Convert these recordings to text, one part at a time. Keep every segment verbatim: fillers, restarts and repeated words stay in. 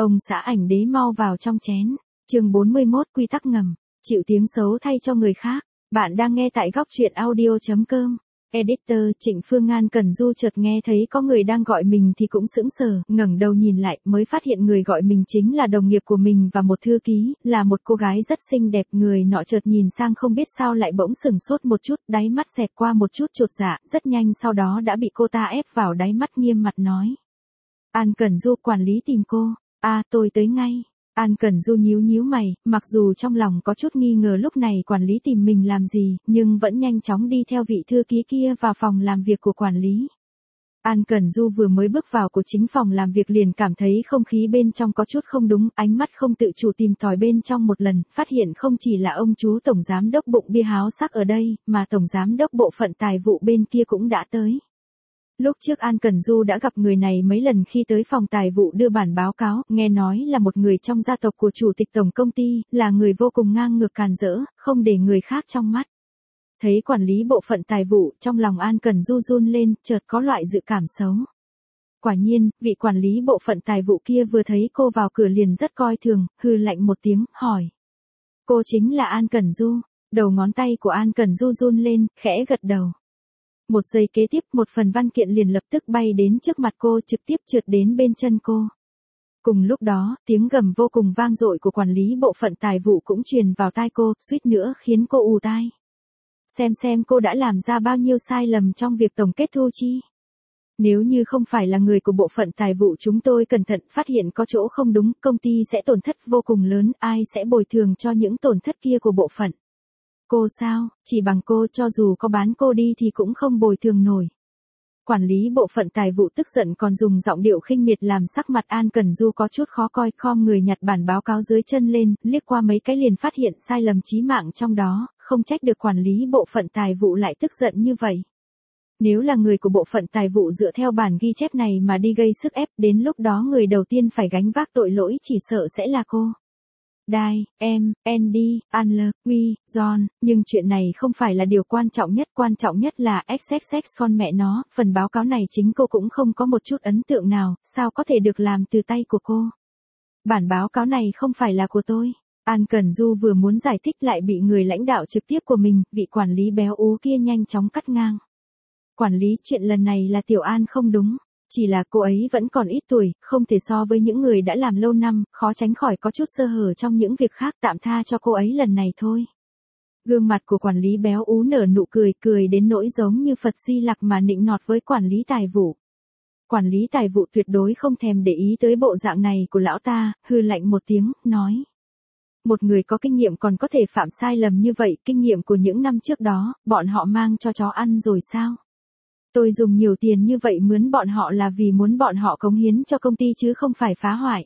Ông xã ảnh đế mau vào trong chén. Chương bốn mươi mốt quy tắc ngầm, chịu tiếng xấu thay cho người khác. Bạn đang nghe tại góc truyện audio chấm com. Editor Trịnh Phương An Cần Du chợt nghe thấy có người đang gọi mình thì cũng sững sờ, ngẩng đầu nhìn lại mới phát hiện người gọi mình chính là đồng nghiệp của mình và một thư ký, là một cô gái rất xinh đẹp. Người nọ chợt nhìn sang không biết sao lại bỗng sừng sốt một chút, đáy mắt xẹt qua một chút chột dạ, rất nhanh sau đó đã bị cô ta ép vào đáy mắt, nghiêm mặt nói. An Cần Du, quản lý tìm cô. À, tôi tới ngay. An Cần Du nhíu nhíu mày, mặc dù trong lòng có chút nghi ngờ lúc này quản lý tìm mình làm gì, nhưng vẫn nhanh chóng đi theo vị thư ký kia vào phòng làm việc của quản lý. An Cần Du vừa mới bước vào của chính phòng làm việc liền cảm thấy không khí bên trong có chút không đúng, ánh mắt không tự chủ tìm tòi bên trong một lần, phát hiện không chỉ là ông chú tổng giám đốc bụng bia háo sắc ở đây, mà tổng giám đốc bộ phận tài vụ bên kia cũng đã tới. Lúc trước An Cần Du đã gặp người này mấy lần khi tới phòng tài vụ đưa bản báo cáo, nghe nói là một người trong gia tộc của chủ tịch tổng công ty, là người vô cùng ngang ngược càn rỡ, không để người khác trong mắt. Thấy quản lý bộ phận tài vụ, trong lòng An Cần Du run lên, chợt có loại dự cảm xấu. Quả nhiên, vị quản lý bộ phận tài vụ kia vừa thấy cô vào cửa liền rất coi thường, hừ lạnh một tiếng, hỏi. Cô chính là An Cần Du. Đầu ngón tay của An Cần Du run lên, khẽ gật đầu. Một giây kế tiếp, một phần văn kiện liền lập tức bay đến trước mặt cô, trực tiếp trượt đến bên chân cô. Cùng lúc đó, tiếng gầm vô cùng vang dội của quản lý bộ phận tài vụ cũng truyền vào tai cô, suýt nữa khiến cô ù tai. Xem xem cô đã làm ra bao nhiêu sai lầm trong việc tổng kết thu chi. Nếu như không phải là người của bộ phận tài vụ chúng tôi cẩn thận phát hiện có chỗ không đúng, công ty sẽ tổn thất vô cùng lớn, ai sẽ bồi thường cho những tổn thất kia của bộ phận. Cô sao, chỉ bằng cô cho dù có bán cô đi thì cũng không bồi thường nổi. Quản lý bộ phận tài vụ tức giận còn dùng giọng điệu khinh miệt làm sắc mặt An Cần Du có chút khó coi, khom người nhặt bản báo cáo dưới chân lên, liếc qua mấy cái liền phát hiện sai lầm chí mạng trong đó, không trách được quản lý bộ phận tài vụ lại tức giận như vậy. Nếu là người của bộ phận tài vụ dựa theo bản ghi chép này mà đi gây sức ép, đến lúc đó người đầu tiên phải gánh vác tội lỗi chỉ sợ sẽ là cô. Đai, em, Andy, Anler, Quy, John, nhưng chuyện này không phải là điều quan trọng nhất, quan trọng nhất là ích ích ích con mẹ nó, phần báo cáo này chính cô cũng không có một chút ấn tượng nào, sao có thể được làm từ tay của cô. Bản báo cáo này không phải là của tôi. An Cần Du vừa muốn giải thích lại bị người lãnh đạo trực tiếp của mình, vị quản lý béo ú kia nhanh chóng cắt ngang. Quản lý, chuyện lần này là Tiểu An không đúng. Chỉ là cô ấy vẫn còn ít tuổi, không thể so với những người đã làm lâu năm, khó tránh khỏi có chút sơ hở trong những việc khác, tạm tha cho cô ấy lần này thôi. Gương mặt của quản lý béo ú nở nụ cười, cười đến nỗi giống như Phật Di Lặc mà nịnh nọt với quản lý tài vụ. Quản lý tài vụ tuyệt đối không thèm để ý tới bộ dạng này của lão ta, hừ lạnh một tiếng, nói. Một người có kinh nghiệm còn có thể phạm sai lầm như vậy, kinh nghiệm của những năm trước đó, bọn họ mang cho chó ăn rồi sao? Tôi dùng nhiều tiền như vậy mướn bọn họ là vì muốn bọn họ cống hiến cho công ty chứ không phải phá hoại.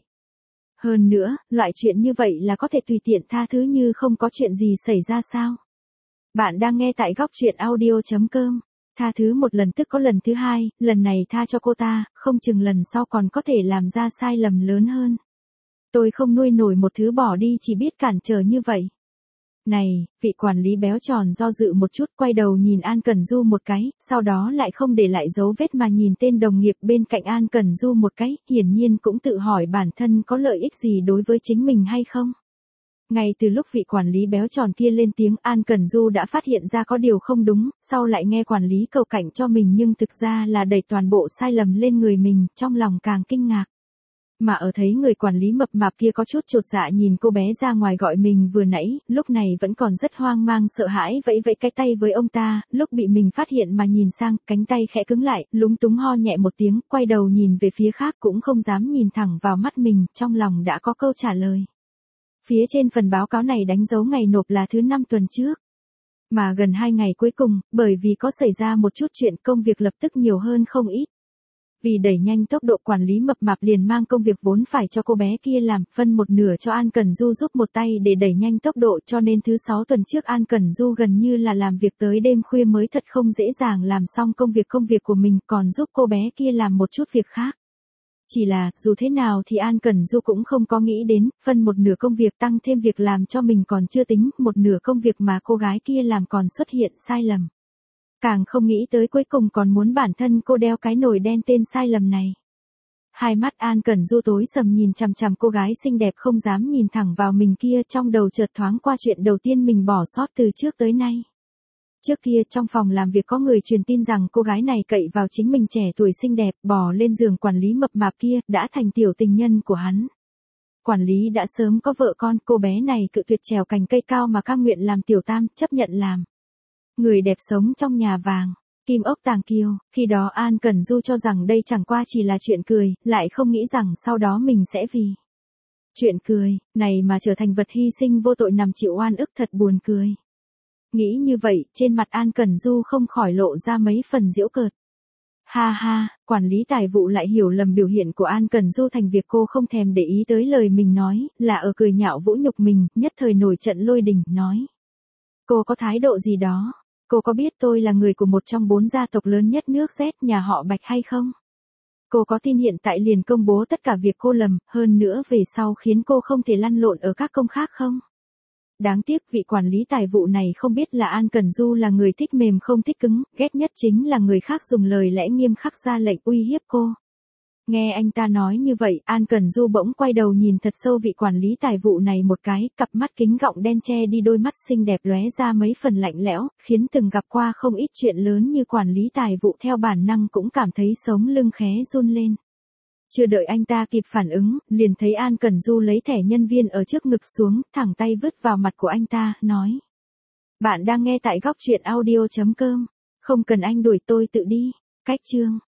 Hơn nữa, loại chuyện như vậy là có thể tùy tiện tha thứ như không có chuyện gì xảy ra sao? Bạn đang nghe tại góc truyện audio chấm com. Tha thứ một lần tức có lần thứ hai, lần này tha cho cô ta, không chừng lần sau còn có thể làm ra sai lầm lớn hơn. Tôi không nuôi nổi một thứ bỏ đi chỉ biết cản trở như vậy. Này, vị quản lý béo tròn do dự một chút, quay đầu nhìn An Cần Du một cái, sau đó lại không để lại dấu vết mà nhìn tên đồng nghiệp bên cạnh An Cần Du một cái, hiển nhiên cũng tự hỏi bản thân có lợi ích gì đối với chính mình hay không. Ngay từ lúc vị quản lý béo tròn kia lên tiếng, An Cần Du đã phát hiện ra có điều không đúng, sau lại nghe quản lý cầu cảnh cho mình nhưng thực ra là đẩy toàn bộ sai lầm lên người mình, trong lòng càng kinh ngạc. Mà ở thấy người quản lý mập mạp kia có chút chột dạ nhìn cô bé ra ngoài gọi mình vừa nãy, lúc này vẫn còn rất hoang mang sợ hãi vẫy vẫy cái tay với ông ta, lúc bị mình phát hiện mà nhìn sang, cánh tay khẽ cứng lại, lúng túng ho nhẹ một tiếng, quay đầu nhìn về phía khác cũng không dám nhìn thẳng vào mắt mình, trong lòng đã có câu trả lời. Phía trên phần báo cáo này đánh dấu ngày nộp là thứ năm tuần trước. Mà gần hai ngày cuối cùng, bởi vì có xảy ra một chút chuyện công việc lập tức nhiều hơn không ít. Vì đẩy nhanh tốc độ quản lý mập mạp liền mang công việc vốn phải cho cô bé kia làm, phân một nửa cho An Cần Du giúp một tay để đẩy nhanh tốc độ cho nên thứ sáu tuần trước An Cần Du gần như là làm việc tới đêm khuya mới thật không dễ dàng làm xong công việc công việc của mình còn giúp cô bé kia làm một chút việc khác. Chỉ là, dù thế nào thì An Cần Du cũng không có nghĩ đến, phân một nửa công việc tăng thêm việc làm cho mình còn chưa tính, một nửa công việc mà cô gái kia làm còn xuất hiện sai lầm. Càng không nghĩ tới cuối cùng còn muốn bản thân cô đeo cái nồi đen tên sai lầm này. Hai mắt An Cẩn Du tối sầm nhìn chằm chằm cô gái xinh đẹp không dám nhìn thẳng vào mình kia, trong đầu chợt thoáng qua chuyện đầu tiên mình bỏ sót từ trước tới nay. Trước kia trong phòng làm việc có người truyền tin rằng cô gái này cậy vào chính mình trẻ tuổi xinh đẹp, bò lên giường quản lý mập mạp kia, đã thành tiểu tình nhân của hắn. Quản lý đã sớm có vợ con, cô bé này cự tuyệt trèo cành cây cao mà cam nguyện làm tiểu tam, chấp nhận làm người đẹp sống trong nhà vàng. Kim ốc tàng kiêu, khi đó An Cẩn Du cho rằng đây chẳng qua chỉ là chuyện cười, lại không nghĩ rằng sau đó mình sẽ vì chuyện cười này mà trở thành vật hy sinh vô tội nằm chịu oan ức, thật buồn cười. Nghĩ như vậy, trên mặt An Cẩn Du không khỏi lộ ra mấy phần giễu cợt. Ha ha, quản lý tài vụ lại hiểu lầm biểu hiện của An Cẩn Du thành việc cô không thèm để ý tới lời mình nói, là ở cười nhạo vũ nhục mình, nhất thời nổi trận lôi đình, nói. Cô có thái độ gì đó? Cô có biết tôi là người của một trong bốn gia tộc lớn nhất nước Z, nhà họ Bạch hay không? Cô có tin hiện tại liền công bố tất cả việc cô lầm, hơn nữa về sau khiến cô không thể lăn lộn ở các công khác không? Đáng tiếc vị quản lý tài vụ này không biết là An Cẩn Du là người thích mềm không thích cứng, ghét nhất chính là người khác dùng lời lẽ nghiêm khắc ra lệnh uy hiếp cô. Nghe anh ta nói như vậy, An Cẩn Du bỗng quay đầu nhìn thật sâu vị quản lý tài vụ này một cái, cặp mắt kính gọng đen che đi đôi mắt xinh đẹp lóe ra mấy phần lạnh lẽo, khiến từng gặp qua không ít chuyện lớn như quản lý tài vụ theo bản năng cũng cảm thấy sống lưng khé run lên. Chưa đợi anh ta kịp phản ứng, liền thấy An Cẩn Du lấy thẻ nhân viên ở trước ngực xuống, thẳng tay vứt vào mặt của anh ta, nói. Bạn đang nghe tại góc truyện audio chấm com. Không cần anh đuổi, tôi tự đi. Cách chương.